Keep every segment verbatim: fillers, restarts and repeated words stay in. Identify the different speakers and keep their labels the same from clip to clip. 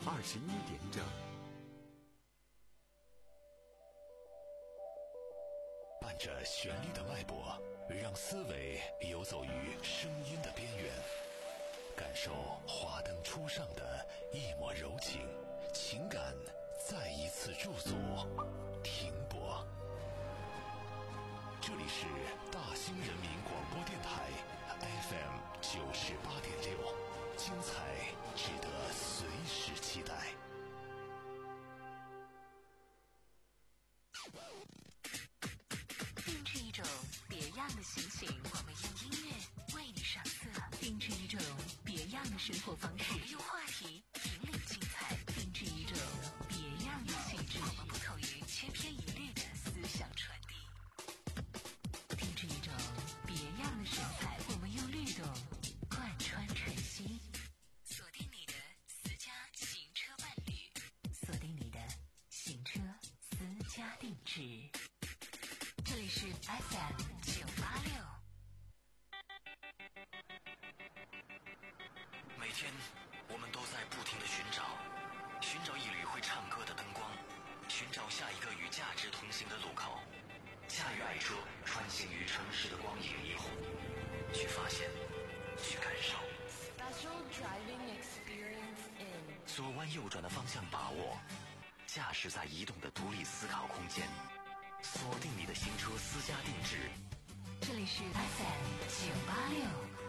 Speaker 1: 二十一点整。
Speaker 2: 伴着旋律的脉搏，让思维游走于声音的边缘，感受华灯初上的一抹柔情，情感再一次驻足停泊。这里是大兴人民广播电台 F M 九十八点六，精彩值得随时期待。
Speaker 3: 定制一种别样的心情，我们用音乐为你上色；定制一种别样的生活方式，我们用话题引领精彩；定制一种别样的气质，我们不同于千篇一律的思想传递；定制一种别样的神采，我们用律动贯穿晨曦。锁定你的私家行车伴侣，锁定你的行车私家定制。这里是 F M 九八六。
Speaker 4: 每天我们都在不停地寻找，寻找一缕会唱歌的灯光，寻找下一个与价值同行的路口。驾驭爱车，穿行于城市的光影霓虹，去发现，去感受。
Speaker 5: Special driving experience in
Speaker 4: 左弯右转的方向把握，驾驶在移动的独立思考空间。锁定你的行车私家定制，
Speaker 3: 这里是 F M 九八六。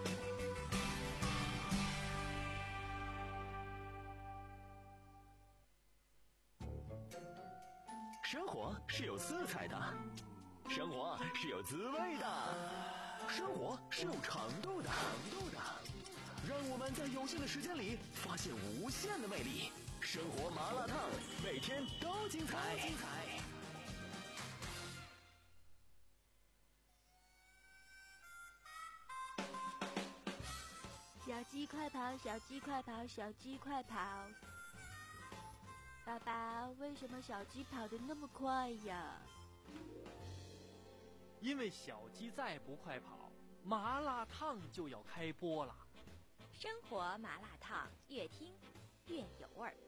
Speaker 6: 生活是有色彩的，生活是有滋味的，生活是有长度的。让我们在有限的时间里发现无限的魅力。生活麻辣烫，每天都精彩。
Speaker 7: 小鸡快跑，小鸡快跑，小鸡快跑！爸爸，为什么小鸡跑得那么快呀？
Speaker 8: 因为小鸡再不快跑，麻辣烫就要开播了。
Speaker 7: 生活麻辣烫，越听越有味儿。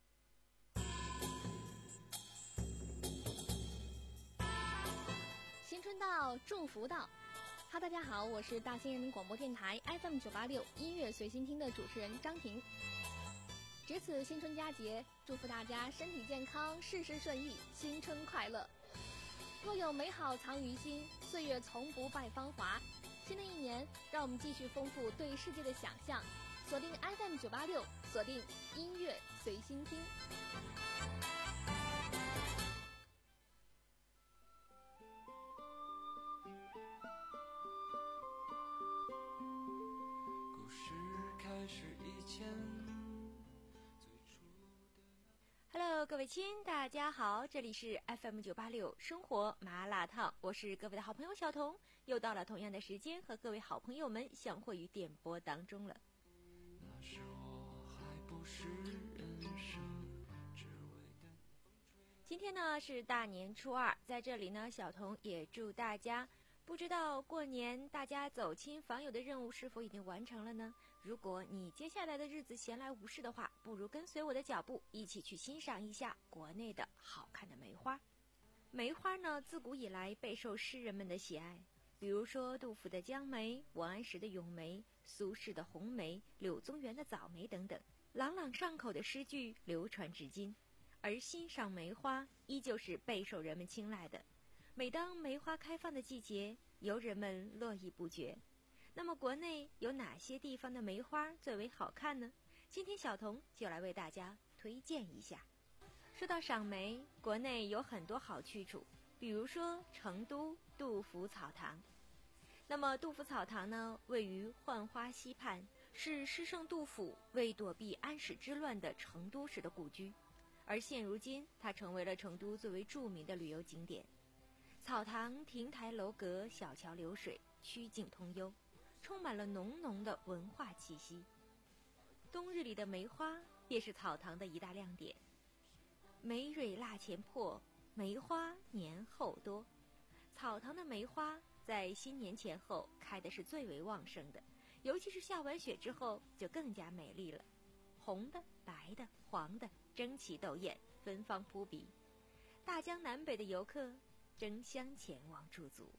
Speaker 9: 新春到，祝福到。哈，大家好，我是大兴人民广播电台 F M 九八六音乐随心听的主持人张婷。值此新春佳节，祝福大家身体健康，事事顺意，新春快乐。若有美好藏于心，岁月从不败芳华。新的一年，让我们继续丰富对世界的想象，锁定 F M 九八六，锁定音乐随心听。
Speaker 7: Hello， 各位亲，大家好，这里是 F M 九八六生活麻辣烫，我是各位的好朋友小彤，又到了同样的时间和各位好朋友们相会于电波当中了。那时我还不是人生只为的。今天呢是大年初二，在这里呢小彤也祝大家，不知道过年大家走亲访友的任务是否已经完成了呢？如果你接下来的日子闲来无事的话，不如跟随我的脚步，一起去欣赏一下国内的好看的梅花。梅花呢，自古以来备受诗人们的喜爱，比如说杜甫的江梅、王安石的咏梅、苏轼的红梅、柳宗元的早梅等等，朗朗上口的诗句流传至今。而欣赏梅花依旧是备受人们青睐的。每当梅花开放的季节，游人们络绎不绝。那么国内有哪些地方的梅花最为好看呢？今天小彤就来为大家推荐一下。说到赏梅，国内有很多好去处，比如说成都杜甫草堂。那么杜甫草堂呢，位于浣花溪畔，是诗圣杜甫为躲避安史之乱的成都时的故居，而现如今它成为了成都最为著名的旅游景点。草堂亭台楼阁，小桥流水，曲径通幽，充满了浓浓的文化气息。冬日里的梅花便是草堂的一大亮点。梅蕊腊前破，梅花年后多。草堂的梅花在新年前后开的是最为旺盛的，尤其是下完雪之后就更加美丽了。红的、 白的、黄的，争奇斗艳，芬芳扑鼻。大江南北的游客争相前往驻足。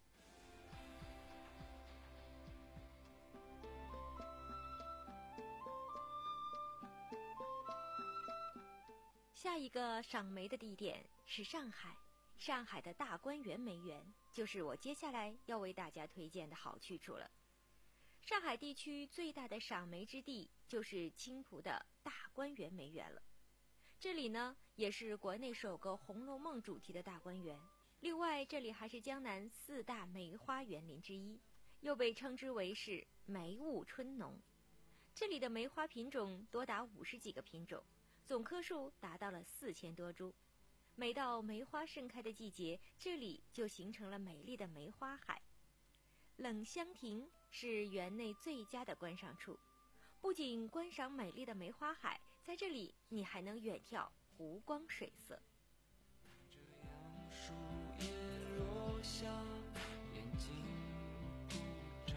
Speaker 7: 下一个赏梅的地点是上海，上海的大观园梅园就是我接下来要为大家推荐的好去处了。上海地区最大的赏梅之地就是青浦的大观园梅园了。这里呢，也是国内首个《红楼梦》主题的大观园。另外，这里还是江南四大梅花园林之一，又被称之为是梅雾春浓。这里的梅花品种多达五十几个品种，总棵数达到了四千多株。每到梅花盛开的季节，这里就形成了美丽的梅花海。冷香亭是园内最佳的观赏处，不仅观赏美丽的梅花海，在这里你还能远眺湖光水色。
Speaker 1: 这样树叶落下，眼睛不眨。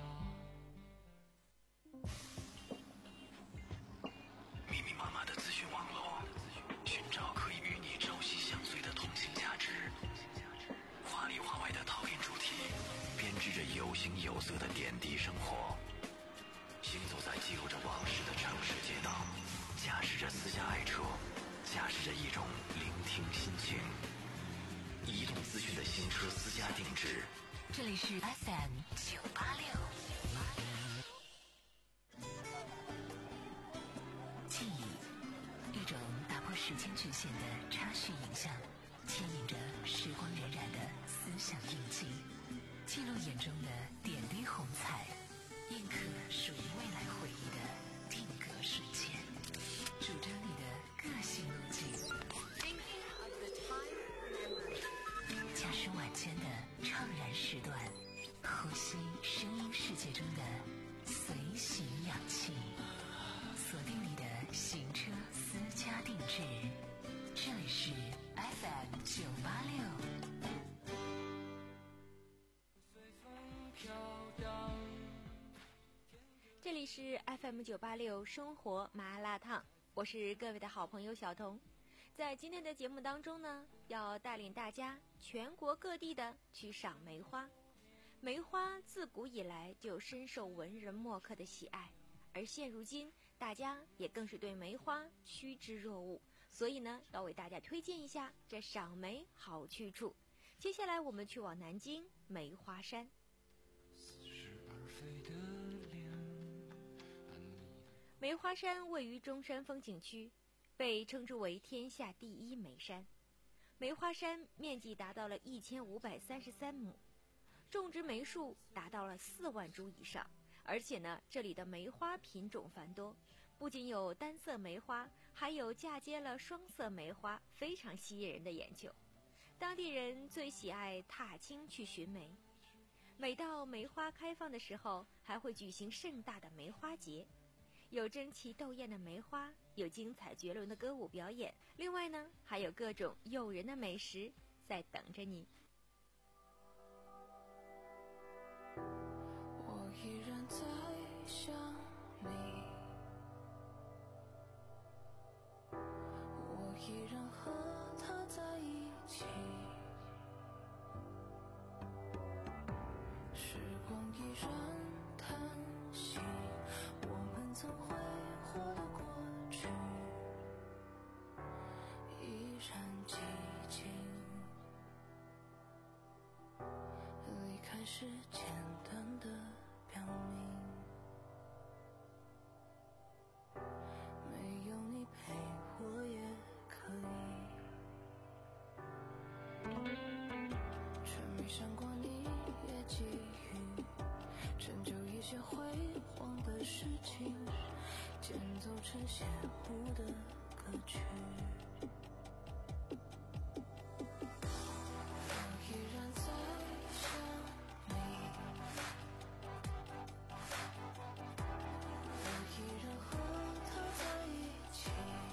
Speaker 4: 密密麻麻的资讯网络，寻找可以与你朝夕相随的同性价值。华里华外的讨厌主题，编织着有形有色的点滴生活。行走在记录着往事的城市街道，驾驶着私家爱车，驾驶着一种聆听心情。移动资讯的新车私家定制，
Speaker 3: 这里是 F M 九八六。记忆，一种打破时间局限的插叙影像，牵引着时光荏苒的思想印记，记录眼中的点滴红彩，印刻属于未来回忆的定格瞬间，主张你的个性路径。驾驶晚间的怅然时段，呼吸声音世界中的随行氧气，锁定你的行车私家定制。这里是 F M 九八六。
Speaker 7: 这里是 F M 九八六生活麻辣烫，我是各位的好朋友小彤。在今天的节目当中呢，要带领大家全国各地的去赏梅花。梅花自古以来就深受文人墨客的喜爱，而现如今大家也更是对梅花趋之若鹜，所以呢，要为大家推荐一下这赏梅好去处。接下来我们去往南京梅花山。梅花山位于中山风景区，被称之为天下第一梅山。梅花山面积达到了一千五百三十三亩，种植梅树达到了四万株以上，而且呢，这里的梅花品种繁多，不仅有单色梅花，还有嫁接了双色梅花，非常吸引人的眼球。当地人最喜爱踏青去寻梅，每到梅花开放的时候，还会举行盛大的梅花节。有争奇斗艳的梅花，有精彩绝伦的歌舞表演，另外呢，还有各种诱人的美食在等着你。
Speaker 1: 我依然在想你，我依然和他在一起，时光依然叹息，我们曾挥霍的过去依然寂静，离开是简单的表明，没有你陪我也可以，却没想过你也给予成就一些辉煌的事情，间奏成写不的歌曲。我依然在想你，我依然和他在一起，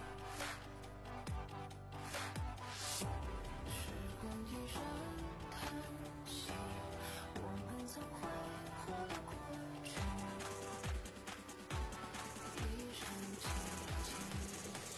Speaker 1: 时光依然叹息，我们曾挥霍的过去依然寂静。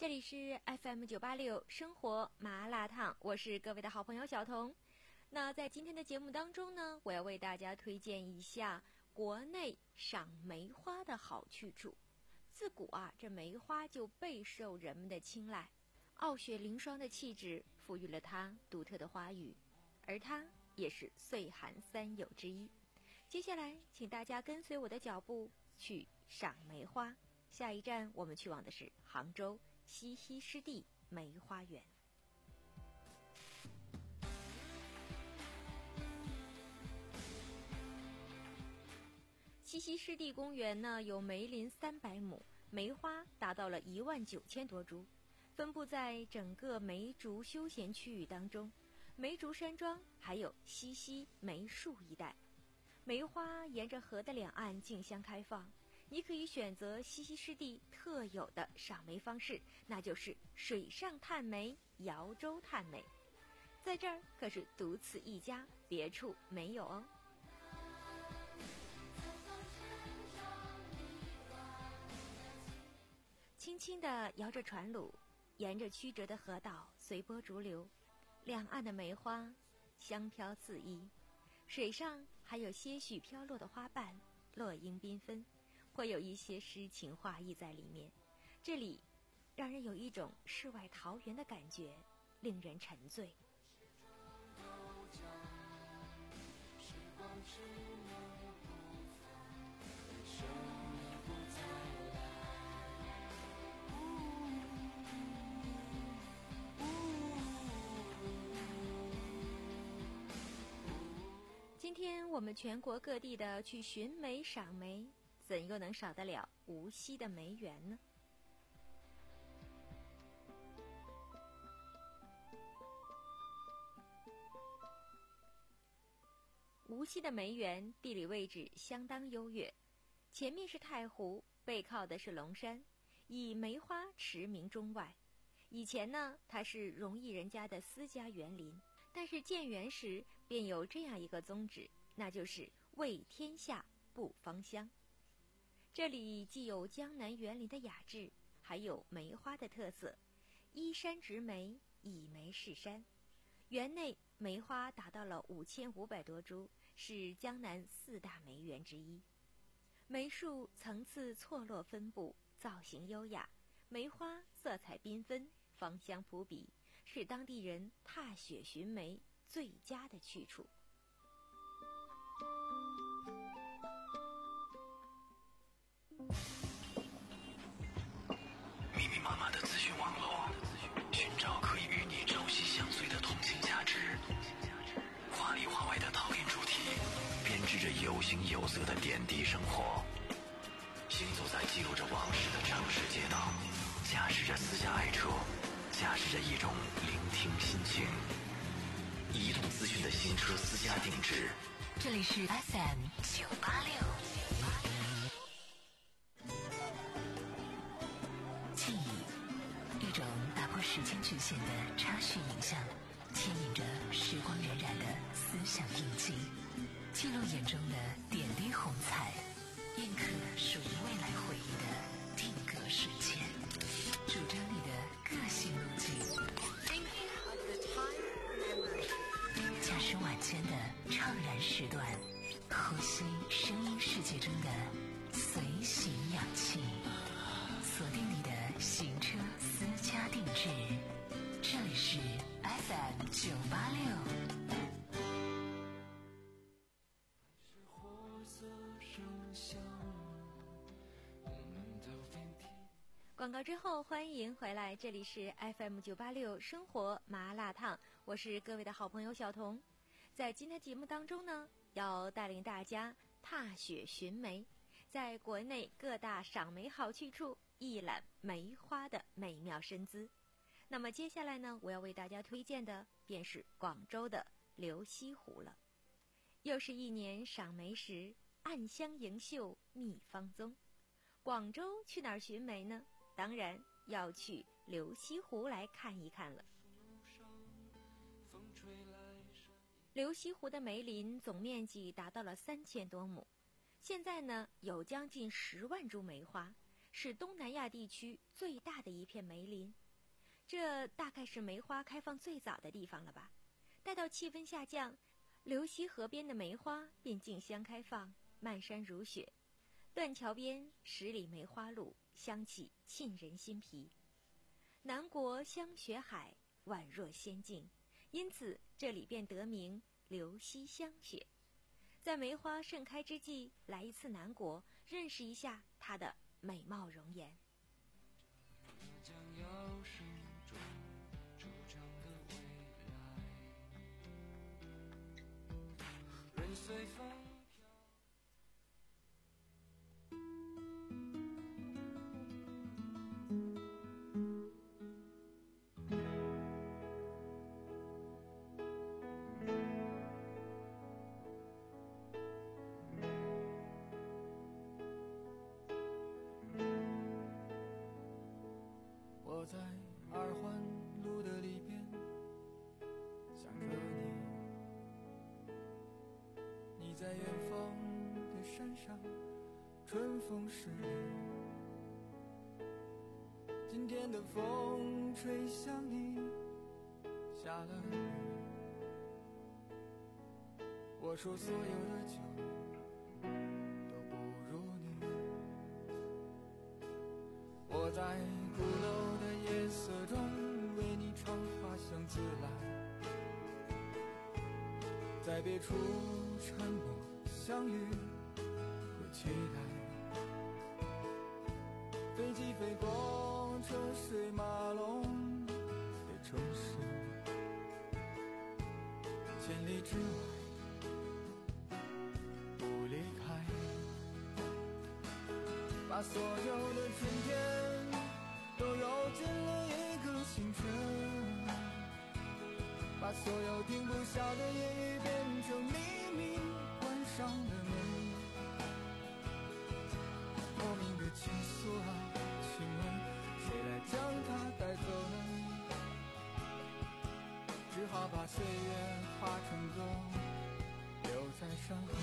Speaker 7: 这里是 F M 九八六生活麻辣烫，我是各位的好朋友小彤。那在今天的节目当中呢，我要为大家推荐一下国内赏梅花的好去处。自古啊，这梅花就备受人们的青睐，傲雪凌霜的气质赋予了它独特的花语，而它也是岁寒三友之一。接下来请大家跟随我的脚步去赏梅花，下一站我们去往的是杭州西溪湿地梅花园。西溪湿地公园呢，有梅林三百亩，梅花达到了一万九千多株，分布在整个梅竹休闲区域当中，梅竹山庄还有西溪梅树一带。梅花沿着河的两岸竞相开放，你可以选择西溪湿地特有的赏梅方式，那就是水上探梅、摇舟探梅。在这儿可是独此一家，别处没有哦。轻轻地摇着船橹，沿着曲折的河道随波逐流，两岸的梅花香飘四溢，水上还有些许飘落的花瓣，落英缤纷，会有一些诗情画意在里面。这里让人有一种世外桃源的感觉，令人沉醉。今天我们全国各地的去寻梅赏梅，怎又能少得了无锡的梅园呢？无锡的梅园地理位置相当优越，前面是太湖，背靠的是龙山，以梅花驰名中外。以前呢，它是荣毅人家的私家园林，但是建园时便有这样一个宗旨，那就是为天下布芳香。这里既有江南园林的雅致，还有梅花的特色，依山植梅，以梅饰山。园内梅花达到了五千五百多株，是江南四大梅园之一。梅树层次错落分布，造型优雅，梅花色彩缤纷，芳香扑鼻，是当地人踏雪寻梅最佳的去处。
Speaker 4: 密密麻麻的资讯网络，寻找可以与你朝夕相随的同情价值。华里华外的讨厌主题，编织着有形有色的点滴生活。行走在记录着往事的城市街道，驾驶着私家爱车，驾驶着一种聆听心情。移动资讯的新车私家定制，
Speaker 3: 这里是 F M 九八六。记忆，一种打破时间局限的插叙影像，牵引着时光荏苒的思想印记，记录眼中的点滴红彩，印刻属于未来回忆的定格瞬间，主张你的个性路径。驾驶晚间的怅然时段，呼吸声音世界中的随行氧气，锁定你的行车私家定制。这里是 F M 九八六。
Speaker 7: 广告之后欢迎回来，这里是 F M 九八六生活麻辣烫，我是各位的好朋友小彤。在今天节目当中呢，要带领大家踏雪寻梅，在国内各大赏梅好去处一览梅花的美妙身姿。那么接下来呢，我要为大家推荐的便是广州的流西湖了。又是一年赏梅时，暗香盈袖觅芳踪。广州去哪儿寻梅呢？当然要去流西湖来看一看了。流西湖的梅林总面积达到了三千多亩，现在呢有将近十万株梅花， 是东南亚地区最大的一片梅林，这大概是梅花开放最早的地方了吧。待到气温下降，流溪河边的梅花便竞相开放，漫山如雪。断桥边十里梅花路，香气沁人心脾。南国香雪海，宛若仙境，因此这里便得名流溪香雪。在梅花盛开之际，来一次南国，认识一下它的美貌容颜。
Speaker 1: 将要手中惆怅的未来，任随风我在二环路的里边想着你，你在远方的山上，春风十里。今天的风吹向你，下了雨。我说所有的酒都不如你。我在鼓楼的夜色中为你唱花香自来，在别处沉默相遇和期待。飞机飞过车水马龙的城市，千里之外不离开，把所有的春天都揉进了一个清晨，把所有停不下的言语变成秘密，关上了门。莫名的情愫啊，请问谁来将它带走呢？只好把岁月化成歌，留在山河。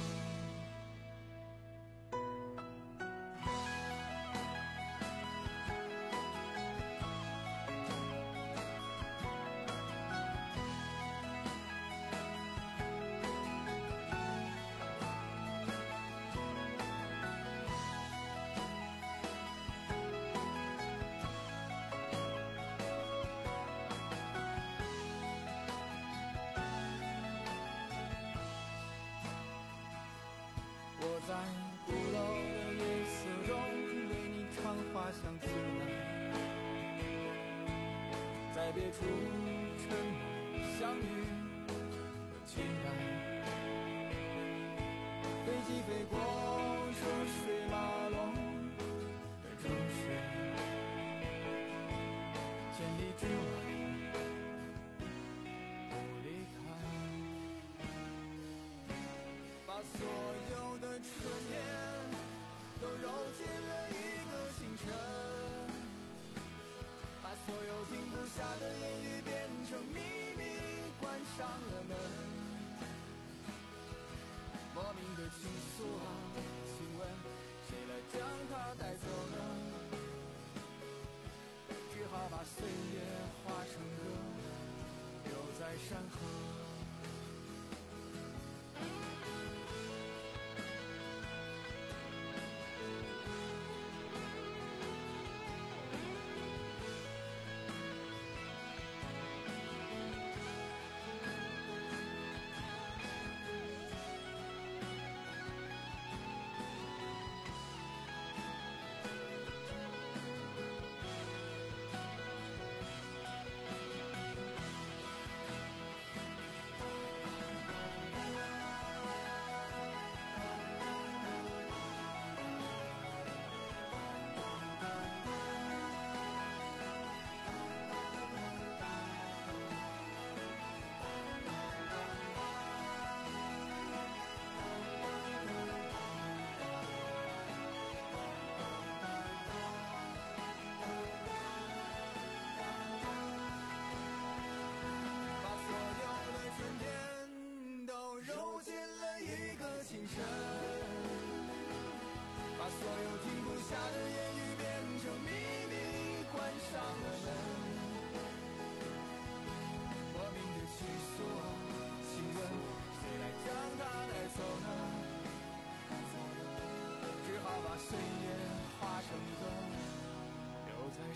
Speaker 1: 我在鼓楼的夜色中为你唱花香自来，在别处沉默相遇和期待。飞机飞过车水马龙的城市，千里之外不离开，把所有的春天都揉进了一个清晨，把所有停不下的言语变成秘密，关上了门。莫名的情愫啊，请问谁来将它带走呢？只好把岁月化成歌，留在山河。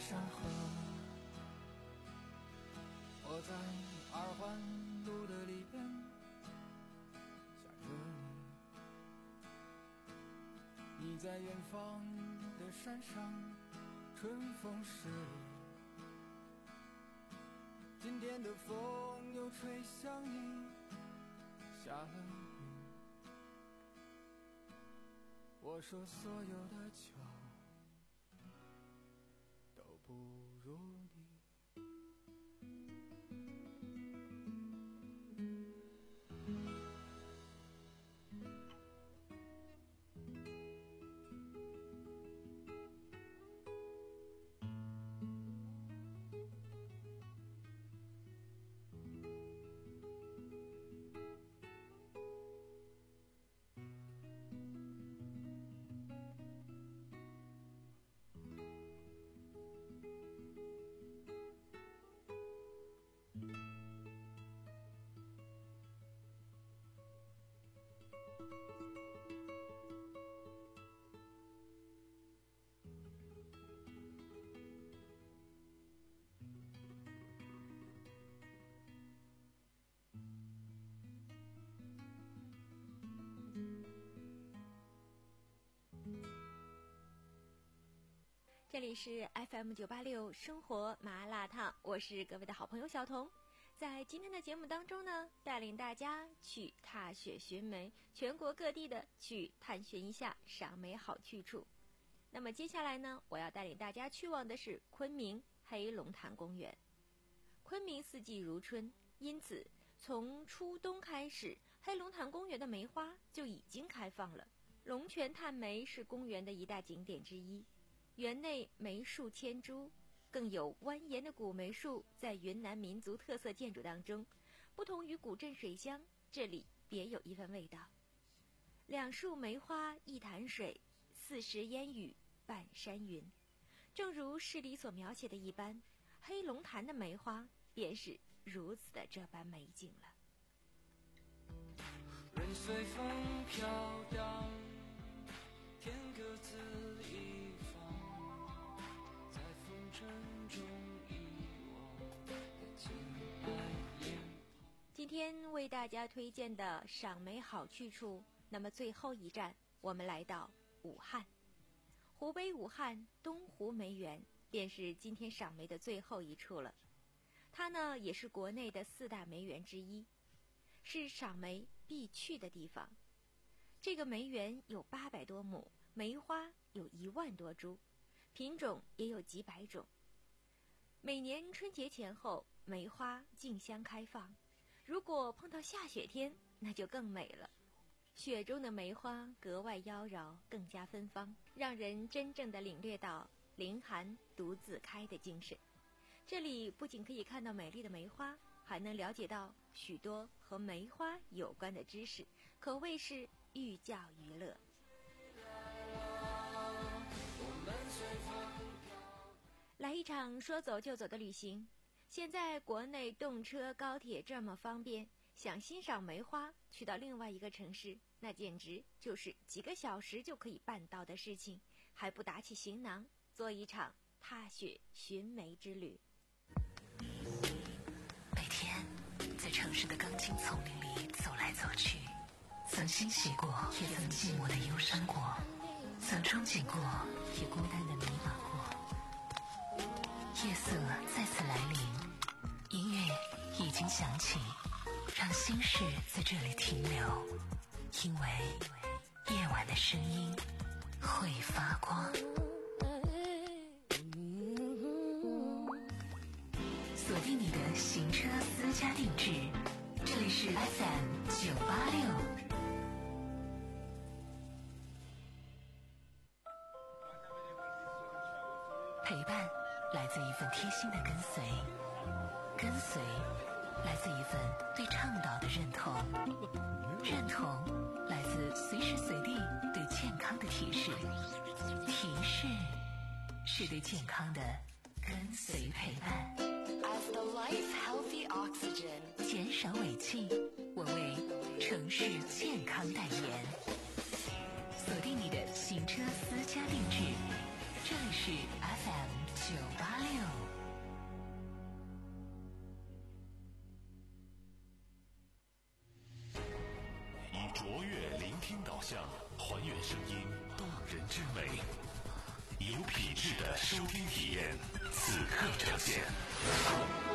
Speaker 1: 山河，我在二环路的里边想着你，你在远方的山上春风十里，今天的风又吹向你，下了雨。我说所有的酒都不如你。
Speaker 7: 这里是 F M 九八六生活麻辣烫，我是各位的好朋友小彤。在今天的节目当中呢，带领大家去踏雪寻梅，全国各地的去探寻一下赏梅好去处。那么接下来呢，我要带领大家去往的是昆明黑龙潭公园。昆明四季如春，因此从初冬开始，黑龙潭公园的梅花就已经开放了。龙泉探梅是公园的一大景点之一，园内梅树千株，更有蜿蜒的古梅树在云南民族特色建筑当中，不同于古镇水乡，这里别有一番味道。两树梅花一潭水，四时烟雨半山云。正如诗里所描写的一般，黑龙潭的梅花便是如此的这般美景了。
Speaker 1: 任随风飘荡，天各自一方，在风尘中遗忘的情爱眼旁。
Speaker 7: 今天为大家推荐的赏梅好去处，那么最后一站我们来到武汉。湖北武汉东湖梅园便是今天赏梅的最后一处了，它呢也是国内的四大梅园之一，是赏梅必去的地方。这个梅园有八百多亩，梅花有一万多株，品种也有几百种。每年春节前后，梅花竞相开放，如果碰到下雪天，那就更美了。雪中的梅花格外妖娆，更加芬芳，让人真正的领略到凌寒独自开的精神。这里不仅可以看到美丽的梅花，还能了解到许多和梅花有关的知识，可谓是寓教于乐。来一场说走就走的旅行。现在国内动车高铁这么方便，想欣赏梅花，去到另外一个城市，那简直就是几个小时就可以办到的事情，还不打起行囊，做一场踏雪寻梅之旅。
Speaker 3: 每天在城市的钢筋丛林里走来走去，曾欣喜过，也曾寂寞的忧伤过，曾憧憬过，也孤单的迷茫过。夜色再次来临，音乐已经响起，让心事在这里停留，因为夜晚的声音会发光。锁定你的行车私家定制，这里是 F M 九八六。陪伴来自一份贴心的跟随，跟随来自一份对倡导的认同，认同来自随时随地对健康的提示，提示是对健康的跟随陪伴。As the life healthy oxygen， 减少尾气，我为城市健康代言。锁定你的行车私家定制，这里是 F M 九八六。
Speaker 2: 以卓越聆听导向，还原声音动人之美，有品质的收听体验，此刻呈现。